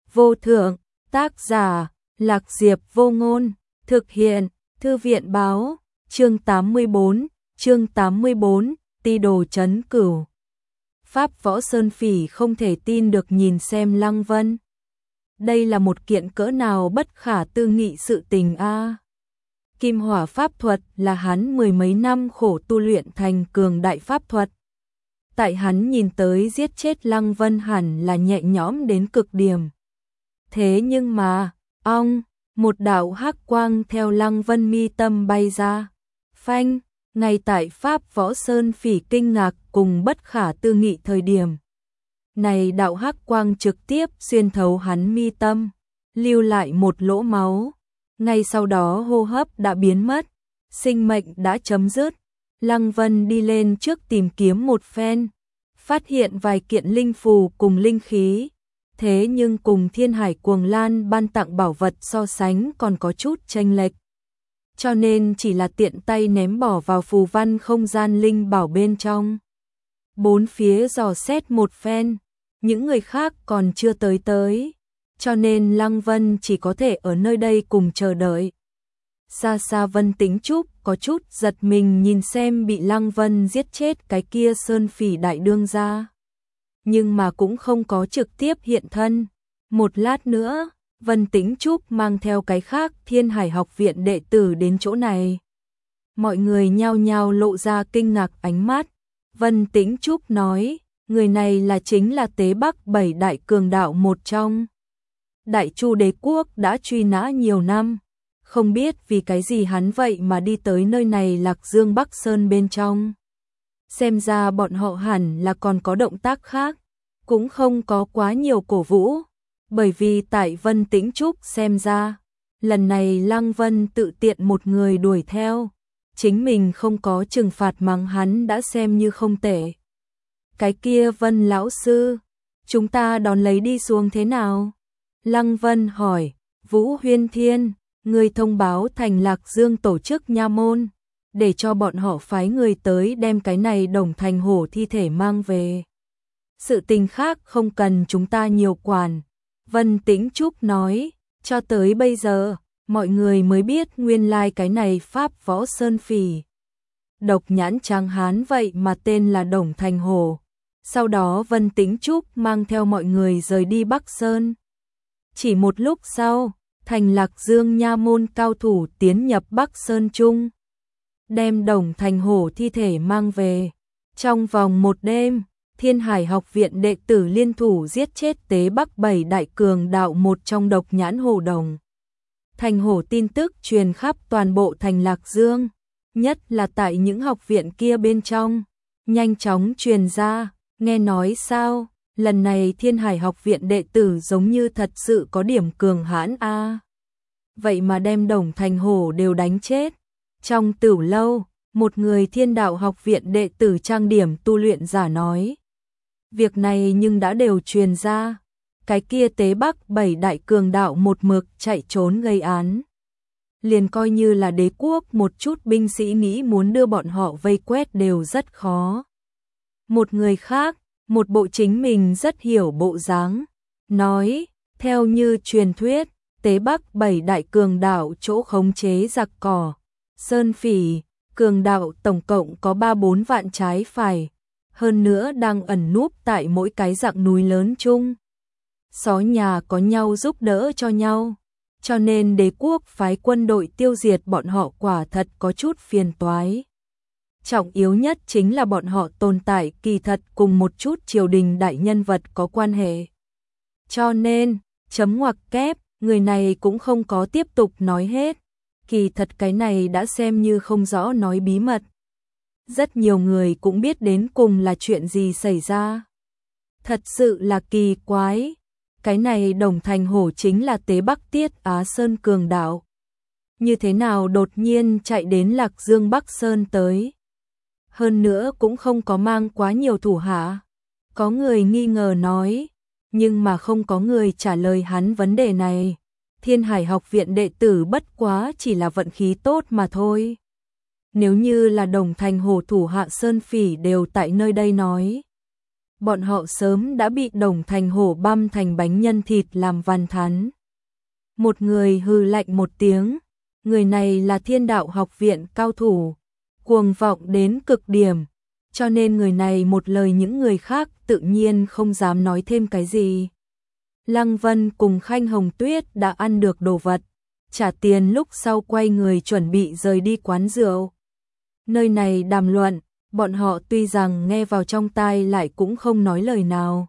vô thượng, tác giả, Lạc Diệp Vô Ngôn, thực hiện, Thư viện báo, chương 84, ti đồ trấn cửu. Pháp Võ Sơn Phỉ không thể tin được nhìn xem Lăng Vân. Đây là một kiện cỡ nào bất khả tư nghị sự tình a. Kim hỏa pháp thuật là hắn mười mấy năm khổ tu luyện thành cường đại pháp thuật. Tại hắn nhìn tới giết chết Lăng Vân hẳn là nhẹ nhõm đến cực điểm. Thế nhưng mà, một đạo hắc quang theo Lăng Vân mi tâm bay ra. Phanh, ngay tại Pháp Võ Sơn Phỉ kinh ngạc cùng bất khả tư nghị thời điểm. Này đạo hắc quang trực tiếp xuyên thấu hắn mi tâm, lưu lại một lỗ máu. Ngay sau đó hô hấp đã biến mất, sinh mệnh đã chấm dứt. Lăng Vân đi lên trước tìm kiếm một phen, phát hiện vài kiện linh phù cùng linh khí. Thế nhưng cùng Thiên Hải Cuồng Lan ban tặng bảo vật so sánh còn có chút chênh lệch. Cho nên chỉ là tiện tay ném bỏ vào phù văn không gian linh bảo bên trong. Bốn phía dò xét một phen, những người khác còn chưa tới. Cho nên Lăng Vân chỉ có thể ở nơi đây cùng chờ đợi. Xa xa Vân Tĩnh Trúc có chút giật mình nhìn xem bị Lăng Vân giết chết cái kia Sơn Phỉ đại đương gia. Nhưng mà cũng không có trực tiếp hiện thân. Một lát nữa, Vân Tĩnh Trúc mang theo cái khác Thiên Hải học viện đệ tử đến chỗ này. Mọi người nhao nhao lộ ra kinh ngạc ánh mắt. Vân Tĩnh Trúc nói, người này chính là Tế Bắc 7 đại cường đạo một trong. Đại Chu đế quốc đã truy nã nhiều năm. Không biết vì cái gì hắn vậy mà đi tới nơi này Lạc Dương Bắc Sơn bên trong. Xem ra bọn họ hẳn là còn có động tác khác, cũng không có quá nhiều cổ vũ, bởi vì tại Vân Tĩnh Trúc xem ra, lần này Lăng Vân tự tiện một người đuổi theo, chính mình không có trừng phạt mắng hắn đã xem như không tệ. Cái kia Vân lão sư, chúng ta đón lấy đi xuống thế nào? Lăng Vân hỏi. Vũ Huyên Thiên, người thông báo thành Lạc Dương tổ chức nha môn, để cho bọn họ phái người tới đem cái này Đồng Thành Hổ thi thể mang về. Sự tình khác không cần chúng ta nhiều quản. Vân Tĩnh Trúc nói, cho tới bây giờ, mọi người mới biết nguyên lai cái này Pháp Võ Sơn Phỉ. Độc nhãn tráng hán vậy mà tên là Đồng Thành Hổ. Sau đó Vân Tĩnh Trúc mang theo mọi người rời đi Bắc Sơn. Chỉ một lúc sau, thành Lạc Dương nha môn cao thủ tiến nhập Bắc Sơn Trung, đem Đồng Thành Hổ thi thể mang về. Trong vòng một đêm, Thiên Hải học viện đệ tử liên thủ giết chết Tế Bắc 7 đại cường đạo một trong độc nhãn hổ Đồng Thành Hổ. Tin tức truyền khắp toàn bộ thành Lạc Dương, nhất là tại những học viện kia bên trong, nhanh chóng truyền ra. Nghe nói sao, lần này Thiên Hải học viện đệ tử giống như thật sự có điểm cường hãn a. Vậy mà đem Đồng Thành Hổ đều đánh chết. Trong Tửu lâu, một người Thiên Đạo học viện đệ tử trang điểm tu luyện giả nói. Việc này nhưng đã đều truyền ra. Cái kia Tế Bắc 7 đại cường đạo một mực chạy trốn gây án. Liền coi như là đế quốc một chút binh sĩ nghĩ muốn đưa bọn họ vây quét đều rất khó. Một người khác, một bộ chính mình rất hiểu bộ dáng, nói, theo như truyền thuyết, Tế Bắc 7 đại cường đạo chỗ khống chế giặc cỏ, Sơn Phỉ, cường đạo tổng cộng có 3-4 vạn trái phải, hơn nữa đang ẩn núp tại mỗi cái dạng núi lớn chung. Xó nhà có nhau giúp đỡ cho nhau, cho nên đế quốc phái quân đội tiêu diệt bọn họ quả thật có chút phiền toái. Trọng yếu nhất chính là bọn họ tồn tại kỳ thật cùng một chút triều đình đại nhân vật có quan hệ. Cho nên, chấm ngoặc kép, người này cũng không có tiếp tục nói hết. Kỳ thật cái này đã xem như không rõ nói bí mật. Rất nhiều người cũng biết đến cùng là chuyện gì xảy ra. Thật sự là kỳ quái. Cái này Đồng Thành Hổ chính là Tế Bắc Tiết Á Sơn cường đạo. Như thế nào đột nhiên chạy đến Lạc Dương Bắc Sơn tới? Hơn nữa cũng không có mang quá nhiều thủ hạ. Có người nghi ngờ nói, nhưng mà không có người trả lời hắn vấn đề này. Thiên Hải học viện đệ tử bất quá chỉ là vận khí tốt mà thôi. Nếu như là Đồng Thành Hổ thủ hạ Sơn Phỉ đều tại nơi đây nói, bọn họ sớm đã bị Đồng Thành Hổ băm thành bánh nhân thịt làm văn thắn. Một người hừ lạnh một tiếng, người này là Thiên Đạo học viện cao thủ, cuồng vọng đến cực điểm, cho nên người này một lời những người khác tự nhiên không dám nói thêm cái gì. Lăng Vân cùng Khanh Hồng Tuyết đã ăn được đồ vật, trả tiền lúc sau quay người chuẩn bị rời đi quán rượu. Nơi này đàm luận, bọn họ tuy rằng nghe vào trong tai lại cũng không nói lời nào.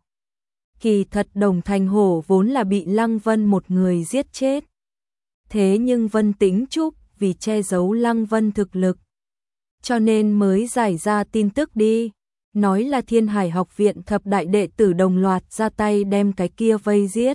Kỳ thật Đồng Thành Hổ vốn là bị Lăng Vân một người giết chết. Thế nhưng Vân Tĩnh Trúc vì che giấu Lăng Vân thực lực, cho nên mới giải ra tin tức đi, nói là Thiên Hải học viện thập đại đệ tử đồng loạt ra tay đem cái kia vây giết.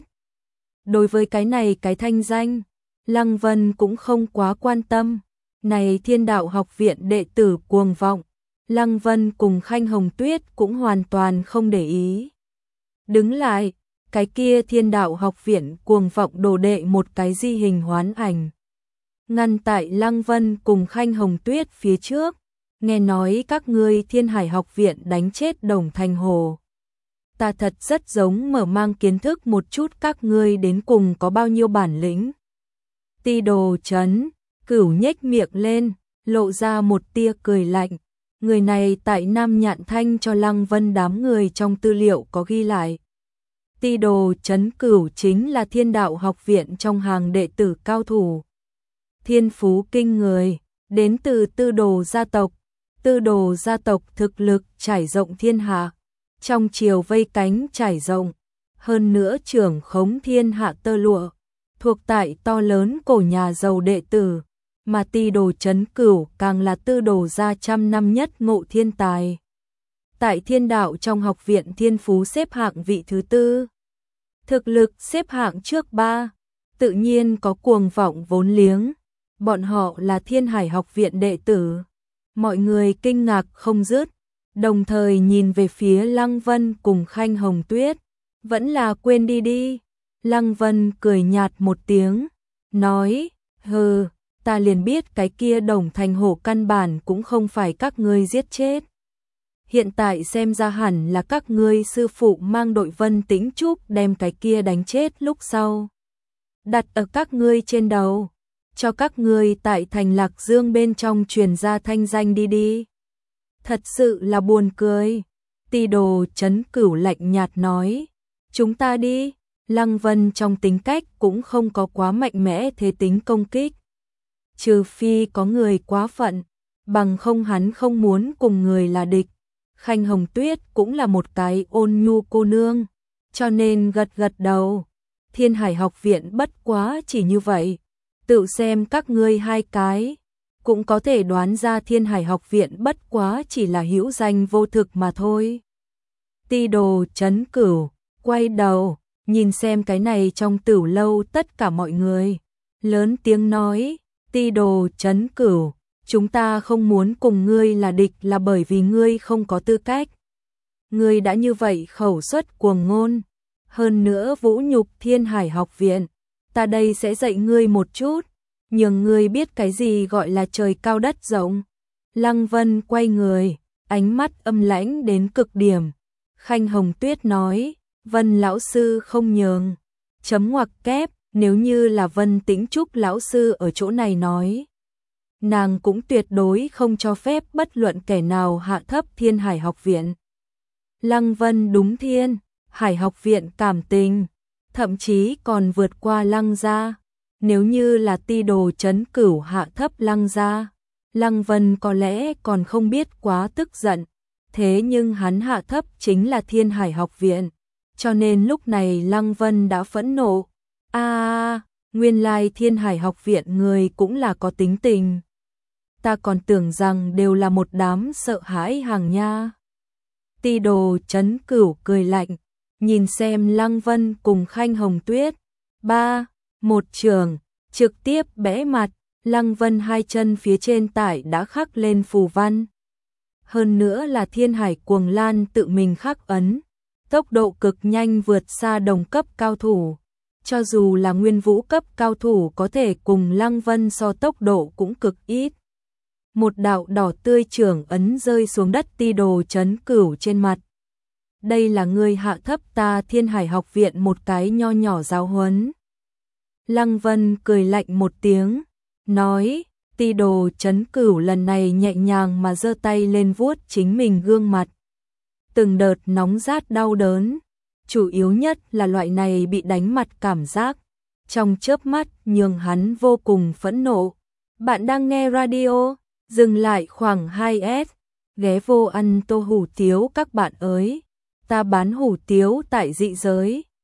Đối với cái này cái thanh danh, Lăng Vân cũng không quá quan tâm. Này Thiên Đạo học viện đệ tử cuồng vọng, Lăng Vân cùng Khanh Hồng Tuyết cũng hoàn toàn không để ý. Đứng lại, cái kia Thiên Đạo học viện cuồng vọng đồ đệ một cái di hình hoán ảnh. Ngăn tại Lăng Vân cùng Khanh Hồng Tuyết phía trước, nghe nói các ngươi Thiên Hải học viện đánh chết Đồng Thành Hổ. Ta thật rất giống mở mang kiến thức một chút các ngươi đến cùng có bao nhiêu bản lĩnh. Ti Đồ Chấn, Cửu nhếch miệng lên, lộ ra một tia cười lạnh. Người này tại Nam Nhạn Thanh cho Lăng Vân đám người trong tư liệu có ghi lại. Ti Đồ Chấn Cửu chính là Thiên Đạo học viện trong hàng đệ tử cao thủ. Thiên phú kinh người, đến từ Tư Đồ gia tộc. Tư Đồ gia tộc thực lực trải rộng thiên hạ, trong triều vây cánh trải rộng, hơn nữa trưởng khống thiên hạ tơ lụa, thuộc tại to lớn cổ nhà giàu đệ tử, mà Ti Đồ Chấn Cửu càng là Tư Đồ gia trăm năm nhất ngộ thiên tài. Tại Thiên Đạo trong học viện thiên phú xếp hạng vị thứ tư, thực lực xếp hạng trước 3, tự nhiên có cuồng vọng vốn liếng. Bọn họ là Thiên Hải học viện đệ tử. Mọi người kinh ngạc không dứt, đồng thời nhìn về phía Lăng Vân cùng Khanh Hồng Tuyết. Vẫn là quên đi đi. Lăng Vân cười nhạt một tiếng, nói, hừ, ta liền biết cái kia Đồng Thành Hổ căn bản cũng không phải các ngươi giết chết. Hiện tại xem ra hẳn là các ngươi sư phụ mang đội Vân Tĩnh Trúc đem cái kia đánh chết lúc sau. Đặt ở các ngươi trên đầu, cho các ngươi tại thành Lạc Dương bên trong truyền ra thanh danh đi đi. Thật sự là buồn cười. Ti Đồ Chấn Cửu lạnh nhạt nói, chúng ta đi. Lăng Vân trong tính cách cũng không có quá mạnh mẽ thế tính công kích. Trừ phi có người quá phận, bằng không hắn không muốn cùng người là địch. Khanh Hồng Tuyết cũng là một cái ôn nhu cô nương, cho nên gật gật đầu. Thiên Hải học viện bất quá chỉ như vậy. Tự xem các ngươi hai cái, cũng có thể đoán ra Thiên Hải học viện bất quá chỉ là hữu danh vô thực mà thôi. Ti Đồ Chấn Cửu quay đầu, nhìn xem cái này trong Tửu lâu tất cả mọi người, lớn tiếng nói, Ti Đồ Chấn Cửu, chúng ta không muốn cùng ngươi là địch là bởi vì ngươi không có tư cách. Ngươi đã như vậy khẩu suất cuồng ngôn, hơn nữa vũ nhục Thiên Hải học viện. Ta đây sẽ dạy ngươi một chút, nhường ngươi biết cái gì gọi là trời cao đất rộng. Lăng Vân quay người, ánh mắt âm lãnh đến cực điểm. Khanh Hồng Tuyết nói, Vân lão sư không nhường. Chấm ngoặc kép, nếu như là Vân Tĩnh Trúc lão sư ở chỗ này nói, nàng cũng tuyệt đối không cho phép bất luận kẻ nào hạ thấp Thiên Hải học viện. Lăng Vân đúng Thiên Hải học viện cảm tình, thậm chí còn vượt qua Lăng gia. Nếu như là Ti Đồ Chấn Cửu hạ thấp Lăng gia, Lăng Vân có lẽ còn không biết quá tức giận. Thế nhưng hắn hạ thấp chính là Thiên Hải học viện, cho nên lúc này Lăng Vân đã phẫn nộ. Nguyên lai Thiên Hải học viện người cũng là có tính tình. Ta còn tưởng rằng đều là một đám sợ hãi hàng nha. Ti Đồ Chấn Cửu cười lạnh, nhìn xem Lăng Vân cùng Khanh Hồng Tuyết. 1 trường, trực tiếp bẽ mặt. Lăng Vân hai chân phía trên tải đã khắc lên phù văn. Hơn nữa là Thiên Hải Cuồng Lan tự mình khắc ấn. Tốc độ cực nhanh vượt xa đồng cấp cao thủ. Cho dù là nguyên vũ cấp cao thủ có thể cùng Lăng Vân so tốc độ cũng cực ít. Một đạo đỏ tươi trưởng ấn rơi xuống đất Ti Đồ Chấn Cửu trên mặt. đây là ngươi hạ thấp ta Thiên Hải học viện một cái nho nhỏ giáo huấn. Lăng Vân cười lạnh một tiếng, nói, Ti Đồ Trấn Cửu lần này nhẹ nhàng mà giơ tay lên vuốt chính mình gương mặt. Từng đợt nóng rát đau đớn, chủ yếu nhất là loại này bị đánh mặt cảm giác, trong chớp mắt nhường hắn vô cùng phẫn nộ. Bạn đang nghe radio, dừng lại khoảng 2S, ghé vô ăn tô hủ tiếu các bạn ơi, ta bán hủ tiếu tại dị giới.